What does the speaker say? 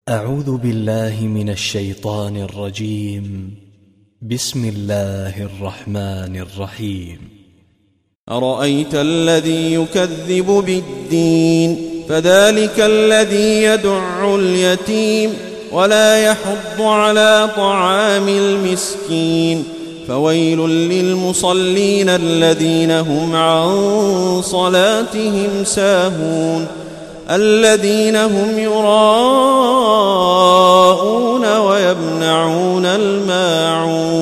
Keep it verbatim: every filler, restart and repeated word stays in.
أعوذ بالله من الشيطان الرجيم. بسم الله الرحمن الرحيم. أرأيت الذي يكذب بالدين فذلك الذي يدع اليتيم ولا يحض على طعام المسكين فويل للمصلين الذين هم عن صلاتهم ساهون الذين هم يراءون ويمنعون الماعون